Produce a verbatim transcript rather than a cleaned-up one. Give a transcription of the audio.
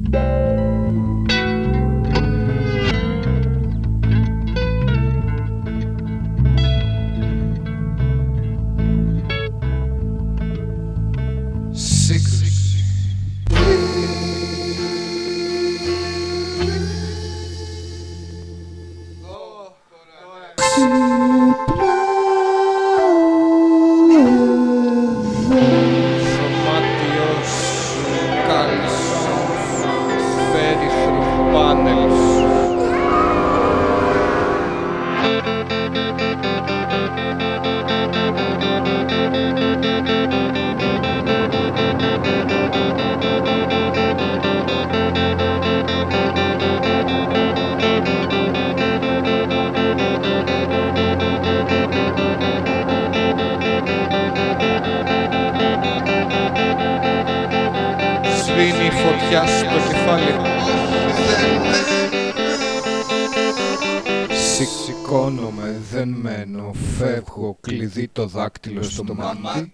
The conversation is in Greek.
Σβήνει η φωτιά στο κεφάλι. Σηκώνομαι, δεν μένω, φεύγω, κλειδί το δάκτυλο στο μάτι.